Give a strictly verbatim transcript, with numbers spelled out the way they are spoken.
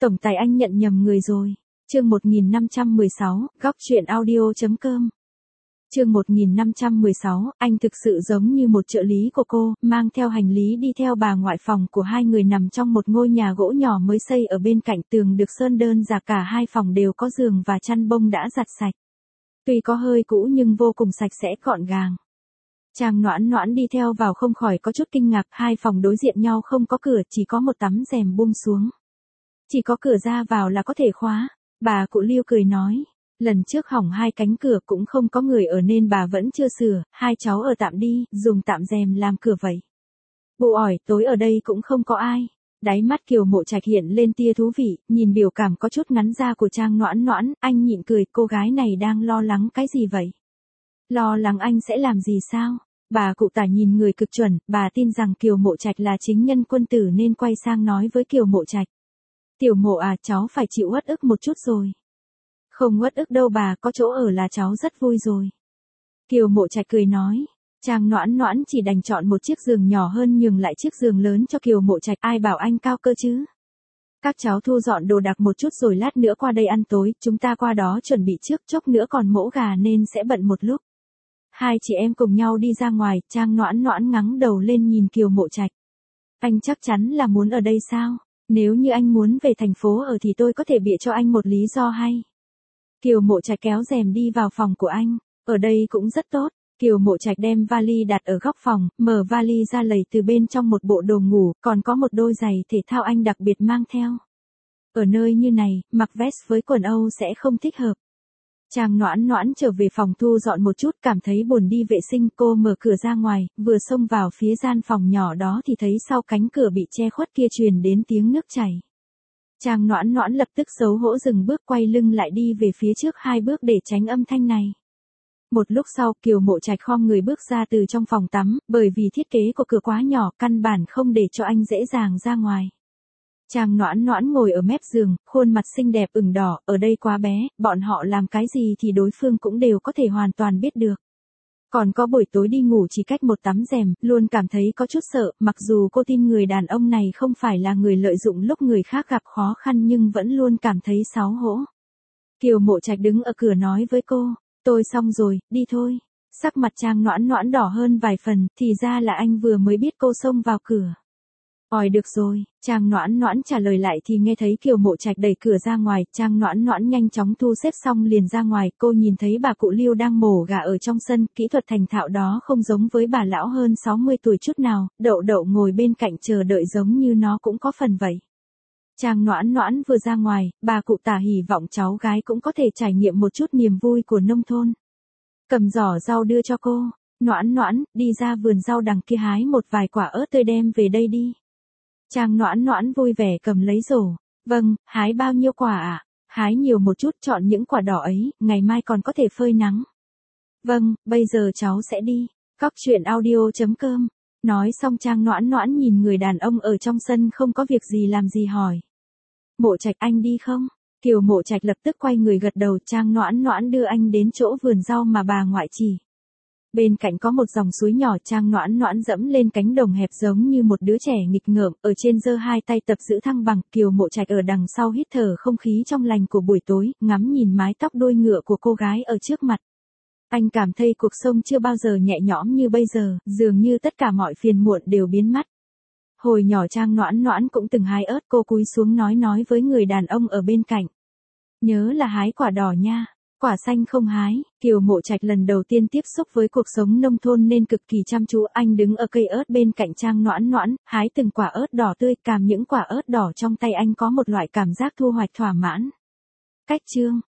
Tổng tài anh nhận nhầm người rồi. Chương một nghìn năm trăm mười sáu, góc truyện audio.com. Chương một nghìn năm trăm mười sáu, anh thực sự giống như một trợ lý của cô, mang theo hành lý đi theo bà ngoại. Phòng của hai người nằm trong một ngôi nhà gỗ nhỏ mới xây ở bên cạnh, tường được sơn đơn giản, cả hai phòng đều có giường và chăn bông đã giặt sạch. Tuy có hơi cũ nhưng vô cùng sạch sẽ gọn gàng. Trang Noãn Noãn đi theo vào không khỏi có chút kinh ngạc, hai phòng đối diện nhau không có cửa, chỉ có một tấm rèm buông xuống. Chỉ có cửa ra vào là có thể khóa. Bà cụ Liêu cười nói, lần trước hỏng hai cánh cửa cũng không có người ở nên bà vẫn chưa sửa, hai cháu ở tạm đi, dùng tạm rèm làm cửa vậy. Bộ ỏi, tối ở đây cũng không có ai. Đáy mắt Kiều Mộ Trạch hiện lên tia thú vị, nhìn biểu cảm có chút ngắn ra của Trang Noãn Noãn, anh nhịn cười, cô gái này đang lo lắng cái gì vậy? Lo lắng anh sẽ làm gì sao? Bà cụ Tả nhìn người cực chuẩn, bà tin rằng Kiều Mộ Trạch là chính nhân quân tử nên quay sang nói với Kiều Mộ Trạch. Tiểu Mộ à, cháu phải chịu uất ức một chút rồi. Không uất ức đâu bà, có chỗ ở là cháu rất vui rồi. Kiều Mộ Trạch cười nói. Trang Noãn Noãn chỉ đành chọn một chiếc giường nhỏ hơn nhường lại chiếc giường lớn cho Kiều Mộ Trạch, ai bảo anh cao cơ chứ. Các cháu thu dọn đồ đạc một chút rồi lát nữa qua đây ăn tối, chúng ta qua đó chuẩn bị trước, chốc nữa còn mỗ gà nên sẽ bận một lúc. Hai chị em cùng nhau đi ra ngoài, Trang Noãn Noãn ngẩng đầu lên nhìn Kiều Mộ Trạch. Anh chắc chắn là muốn ở đây sao? Nếu như anh muốn về thành phố ở thì tôi có thể bịa cho anh một lý do hay. Kiều Mộ Trạch kéo rèm đi vào phòng của anh, ở đây cũng rất tốt. Kiều Mộ Trạch đem vali đặt ở góc phòng, mở vali ra lấy từ bên trong một bộ đồ ngủ, còn có một đôi giày thể thao anh đặc biệt mang theo. Ở nơi như này, mặc vest với quần Âu sẽ không thích hợp. Trang Noãn Noãn trở về phòng thu dọn một chút, cảm thấy buồn đi vệ sinh, cô mở cửa ra ngoài, vừa xông vào phía gian phòng nhỏ đó thì thấy sau cánh cửa bị che khuất kia truyền đến tiếng nước chảy. Trang Noãn Noãn lập tức xấu hổ dừng bước, quay lưng lại đi về phía trước hai bước để tránh âm thanh này. Một lúc sau, Kiều Mộ Trạch khom người bước ra từ trong phòng tắm, bởi vì thiết kế của cửa quá nhỏ, căn bản không để cho anh dễ dàng ra ngoài. Trang Noãn Noãn ngồi ở mép giường, khuôn mặt xinh đẹp ửng đỏ, ở đây quá bé, bọn họ làm cái gì thì đối phương cũng đều có thể hoàn toàn biết được. Còn có buổi tối đi ngủ chỉ cách một tấm rèm, luôn cảm thấy có chút sợ, mặc dù cô tin người đàn ông này không phải là người lợi dụng lúc người khác gặp khó khăn nhưng vẫn luôn cảm thấy xấu hổ. Kiều Mộ Trạch đứng ở cửa nói với cô, tôi xong rồi, đi thôi. Sắc mặt Trang Noãn Noãn đỏ hơn vài phần, thì ra là anh vừa mới biết cô xông vào cửa. Ỏi được rồi, Trang Noãn Noãn trả lời lại thì nghe thấy Kiều Mộ Trạch đẩy cửa ra ngoài, Trang Noãn Noãn nhanh chóng thu xếp xong liền ra ngoài, cô nhìn thấy bà cụ Liêu đang mổ gà ở trong sân, kỹ thuật thành thạo đó không giống với bà lão hơn sáu mươi tuổi chút nào, Đậu Đậu ngồi bên cạnh chờ đợi giống như nó cũng có phần vậy. Trang Noãn Noãn vừa ra ngoài, bà cụ Tả hy vọng cháu gái cũng có thể trải nghiệm một chút niềm vui của nông thôn. Cầm giỏ rau đưa cho cô, Noãn Noãn, đi ra vườn rau đằng kia hái một vài quả ớt tươi đem về đây đi. Trang Noãn Noãn vui vẻ cầm lấy rổ. Vâng, hái bao nhiêu quả ạ? À? Hái nhiều một chút, chọn những quả đỏ ấy, ngày mai còn có thể phơi nắng. Vâng, bây giờ cháu sẽ đi. Góc truyện audio.com. Nói xong Trang Noãn Noãn nhìn người đàn ông ở trong sân không có việc gì làm gì hỏi. Mộ Trạch, anh đi không? Kiều Mộ Trạch lập tức quay người gật đầu, Trang Noãn Noãn đưa anh đến chỗ vườn rau mà bà ngoại chỉ. Bên cạnh có một dòng suối nhỏ, Trang Noãn Noãn dẫm lên cánh đồng hẹp giống như một đứa trẻ nghịch ngợm, ở trên giơ hai tay tập giữ thăng bằng, Kiều Mộ Trạch ở đằng sau hít thở không khí trong lành của buổi tối, ngắm nhìn mái tóc đuôi ngựa của cô gái ở trước mặt. Anh cảm thấy cuộc sống chưa bao giờ nhẹ nhõm như bây giờ, dường như tất cả mọi phiền muộn đều biến mất. Hồi nhỏ Trang Noãn Noãn cũng từng hái ớt, cô cúi xuống nói nói với người đàn ông ở bên cạnh. Nhớ là hái quả đỏ nha. Quả xanh không hái. Kiều Mộ Trạch lần đầu tiên tiếp xúc với cuộc sống nông thôn nên cực kỳ chăm chú, anh đứng ở cây ớt bên cạnh Trang Noãn Noãn, hái từng quả ớt đỏ tươi, cảm những quả ớt đỏ trong tay anh có một loại cảm giác thu hoạch thỏa mãn. Cách chương